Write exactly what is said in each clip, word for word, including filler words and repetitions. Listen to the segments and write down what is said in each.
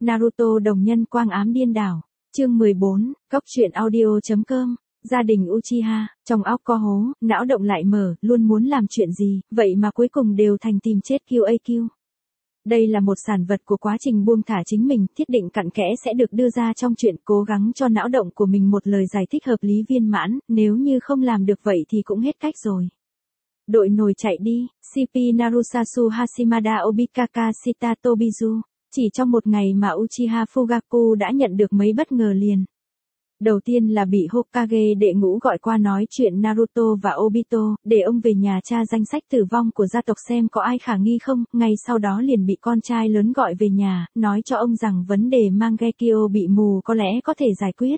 Naruto đồng nhân quang ám điên đảo. Chương mười bốn, Cốc truyện audio.com. Gia đình Uchiha, trong óc có hố, não động lại mở, luôn muốn làm chuyện gì, vậy mà cuối cùng đều thành tìm chết quy a quy. Đây là một sản vật của quá trình buông thả chính mình, thiết định cặn kẽ sẽ được đưa ra trong chuyện, cố gắng cho não động của mình một lời giải thích hợp lý viên mãn, nếu như không làm được vậy thì cũng hết cách rồi. Đội nổi chạy đi, xê pê Narusasu Hashimada Obikaka Shita Tobizu. Chỉ trong một ngày mà Uchiha Fugaku đã nhận được mấy bất ngờ liền. Đầu tiên là bị Hokage đệ ngũ gọi qua nói chuyện Naruto và Obito, để ông về nhà tra danh sách tử vong của gia tộc xem có ai khả nghi không, ngay sau đó liền bị con trai lớn gọi về nhà, nói cho ông rằng vấn đề Mangekyo bị mù có lẽ có thể giải quyết.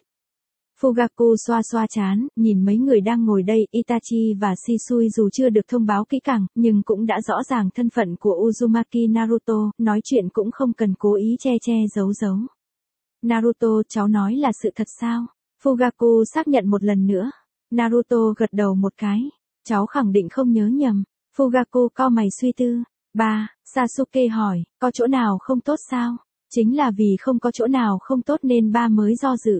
Fugaku xoa xoa chán, nhìn mấy người đang ngồi đây, Itachi và Shisui dù chưa được thông báo kỹ càng, nhưng cũng đã rõ ràng thân phận của Uzumaki Naruto, nói chuyện cũng không cần cố ý che che giấu giấu. Naruto, cháu nói là sự thật sao? Fugaku xác nhận một lần nữa. Naruto gật đầu một cái. Cháu khẳng định không nhớ nhầm. Fugaku cau mày suy tư. Ba, Sasuke hỏi, có chỗ nào không tốt sao? Chính là vì không có chỗ nào không tốt nên ba mới do dự.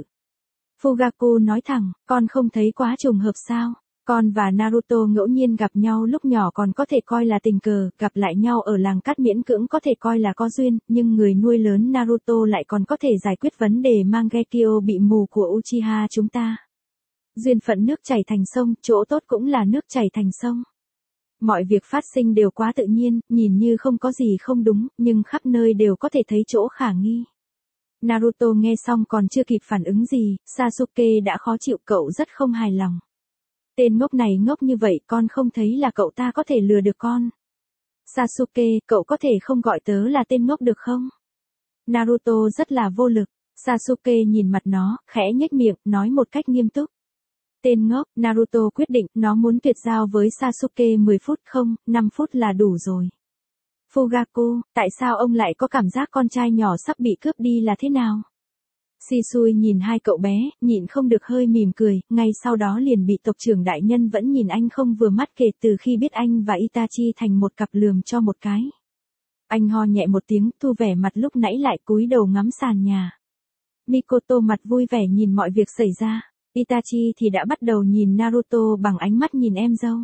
Fugaku nói thẳng, con không thấy quá trùng hợp sao? Con và Naruto ngẫu nhiên gặp nhau lúc nhỏ còn có thể coi là tình cờ, gặp lại nhau ở làng cát miễn cưỡng có thể coi là có duyên, nhưng người nuôi lớn Naruto lại còn có thể giải quyết vấn đề Mangekyo bị mù của Uchiha chúng ta. Duyên phận nước chảy thành sông, chỗ tốt cũng là nước chảy thành sông. Mọi việc phát sinh đều quá tự nhiên, nhìn như không có gì không đúng, nhưng khắp nơi đều có thể thấy chỗ khả nghi. Naruto nghe xong còn chưa kịp phản ứng gì, Sasuke đã khó chịu, cậu rất không hài lòng. Tên ngốc này ngốc như vậy, con không thấy là cậu ta có thể lừa được con. Sasuke, cậu có thể không gọi tớ là tên ngốc được không? Naruto rất là vô lực. Sasuke nhìn mặt nó, khẽ nhếch miệng, nói một cách nghiêm túc. Tên ngốc, Naruto quyết định, nó muốn tuyệt giao với Sasuke mười phút không, năm phút là đủ rồi. Fugaku, tại sao ông lại có cảm giác con trai nhỏ sắp bị cướp đi là thế nào? Shisui nhìn hai cậu bé, nhịn không được hơi mỉm cười, ngay sau đó liền bị tộc trưởng đại nhân vẫn nhìn anh không vừa mắt kể từ khi biết anh và Itachi thành một cặp lườm cho một cái. Anh ho nhẹ một tiếng, thu vẻ mặt lúc nãy lại cúi đầu ngắm sàn nhà. Mikoto mặt vui vẻ nhìn mọi việc xảy ra, Itachi thì đã bắt đầu nhìn Naruto bằng ánh mắt nhìn em dâu.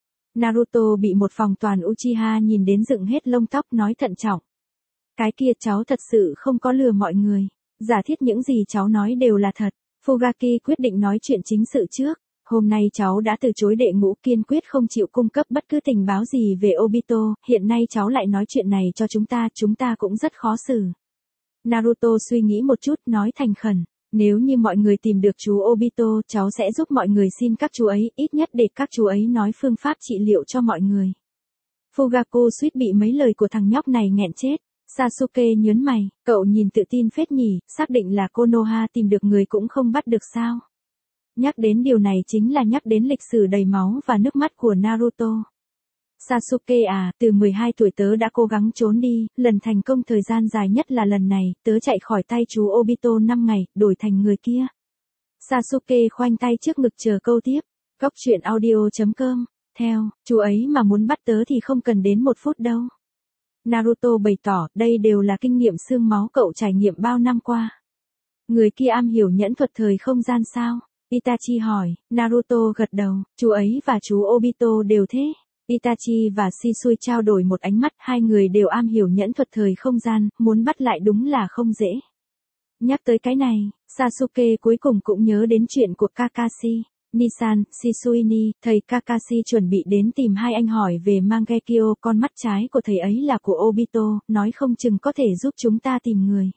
Naruto bị một phòng toàn Uchiha nhìn đến dựng hết lông tóc, nói thận trọng. Cái kia cháu thật sự không có lừa mọi người. Giả thiết những gì cháu nói đều là thật. Fugaki quyết định nói chuyện chính sự trước. Hôm nay cháu đã từ chối đệ ngũ, kiên quyết không chịu cung cấp bất cứ tình báo gì về Obito, hiện nay cháu lại nói chuyện này cho chúng ta, chúng ta cũng rất khó xử. Naruto suy nghĩ một chút, nói thành khẩn. Nếu như mọi người tìm được chú Obito, cháu sẽ giúp mọi người xin các chú ấy, ít nhất để các chú ấy nói phương pháp trị liệu cho mọi người. Fugaku suýt bị mấy lời của thằng nhóc này nghẹn chết. Sasuke nhớn mày, cậu nhìn tự tin phết nhỉ, xác định là Konoha tìm được người cũng không bắt được sao. Nhắc đến điều này chính là nhắc đến lịch sử đầy máu và nước mắt của Naruto. Sasuke à, từ mười hai tuổi tớ đã cố gắng trốn đi, lần thành công thời gian dài nhất là lần này, tớ chạy khỏi tay chú Obito năm ngày, đổi thành người kia. Sasuke khoanh tay trước ngực chờ câu tiếp. Cốc truyện audio.com. Theo, chú ấy mà muốn bắt tớ thì không cần đến một phút đâu. Naruto bày tỏ, đây đều là kinh nghiệm xương máu cậu trải nghiệm bao năm qua. Người kia am hiểu nhẫn thuật thời không gian sao? Itachi hỏi. Naruto gật đầu, chú ấy và chú Obito đều thế. Itachi và Shisui trao đổi một ánh mắt, hai người đều am hiểu nhẫn thuật thời không gian, muốn bắt lại đúng là không dễ. Nhắc tới cái này, Sasuke cuối cùng cũng nhớ đến chuyện của Kakashi. Nisan, Shisuini, thầy Kakashi chuẩn bị đến tìm hai anh hỏi về Mangekyo, con mắt trái của thầy ấy là của Obito, nói không chừng có thể giúp chúng ta tìm người.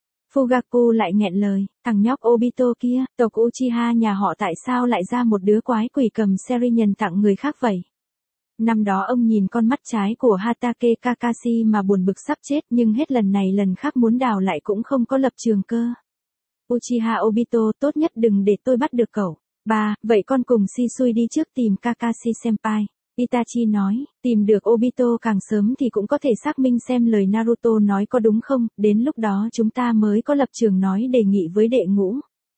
Fugaku lại nghẹn lời, thằng nhóc Obito kia, tộc Uchiha nhà họ tại sao lại ra một đứa quái quỷ cầm Serinhân tặng người khác vậy? Năm đó ông nhìn con mắt trái của Hatake Kakashi mà buồn bực sắp chết, nhưng hết lần này lần khác muốn đào lại cũng không có lập trường cơ. Uchiha Obito, tốt nhất đừng để tôi bắt được cậu. Ba, vậy con cùng Shisui đi trước tìm Kakashi senpai. Itachi nói, tìm được Obito càng sớm thì cũng có thể xác minh xem lời Naruto nói có đúng không, đến lúc đó chúng ta mới có lập trường nói đề nghị với đệ ngũ.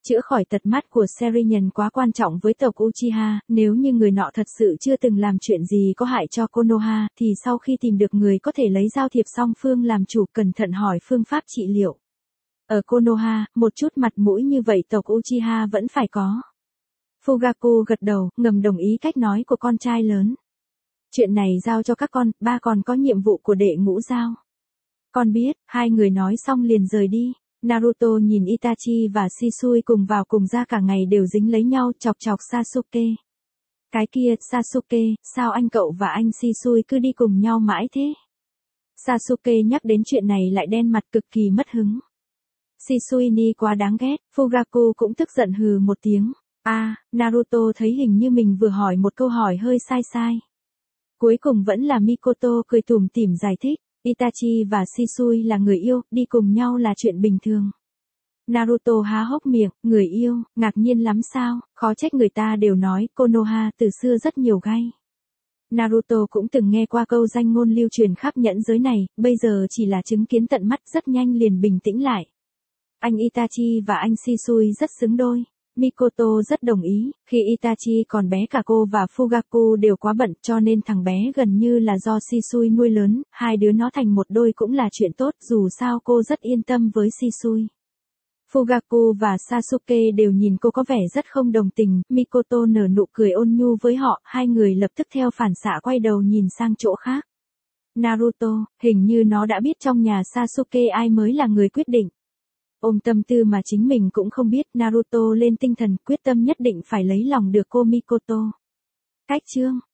Chữa khỏi tật mắt của Serinyàn quá quan trọng với tộc Uchiha, nếu như người nọ thật sự chưa từng làm chuyện gì có hại cho Konoha, thì sau khi tìm được người có thể lấy giao thiệp song phương làm chủ, cẩn thận hỏi phương pháp trị liệu. Ở Konoha, một chút mặt mũi như vậy tộc Uchiha vẫn phải có. Fugaku gật đầu, ngầm đồng ý cách nói của con trai lớn. Chuyện này giao cho các con, ba còn có nhiệm vụ của đệ ngũ giao. Con biết, hai người nói xong liền rời đi. Naruto nhìn Itachi và Shisui cùng vào cùng ra cả ngày đều dính lấy nhau, chọc chọc Sasuke. Cái kia, Sasuke, sao anh cậu và anh Shisui cứ đi cùng nhau mãi thế? Sasuke nhắc đến chuyện này lại đen mặt cực kỳ mất hứng. Shisui ni quá đáng ghét, Fugaku cũng tức giận hừ một tiếng. À, Naruto thấy hình như mình vừa hỏi một câu hỏi hơi sai sai. Cuối cùng vẫn là Mikoto cười tủm tỉm giải thích. Itachi và Shisui là người yêu, đi cùng nhau là chuyện bình thường. Naruto há hốc miệng, người yêu, ngạc nhiên lắm sao, khó trách người ta đều nói Konoha từ xưa rất nhiều gay. Naruto cũng từng nghe qua câu danh ngôn lưu truyền khắp nhẫn giới này, bây giờ chỉ là chứng kiến tận mắt rất nhanh liền bình tĩnh lại. Anh Itachi và anh Shisui rất xứng đôi. Mikoto rất đồng ý, khi Itachi còn bé cả cô và Fugaku đều quá bận cho nên thằng bé gần như là do Shisui nuôi lớn, hai đứa nó thành một đôi cũng là chuyện tốt, dù sao cô rất yên tâm với Shisui. Fugaku và Sasuke đều nhìn cô có vẻ rất không đồng tình, Mikoto nở nụ cười ôn nhu với họ, hai người lập tức theo phản xạ quay đầu nhìn sang chỗ khác. Naruto, hình như nó đã biết trong nhà Sasuke ai mới là người quyết định. Ôm tâm tư mà chính mình cũng không biết, Naruto lên tinh thần quyết tâm nhất định phải lấy lòng được cô Mikoto. Cách chương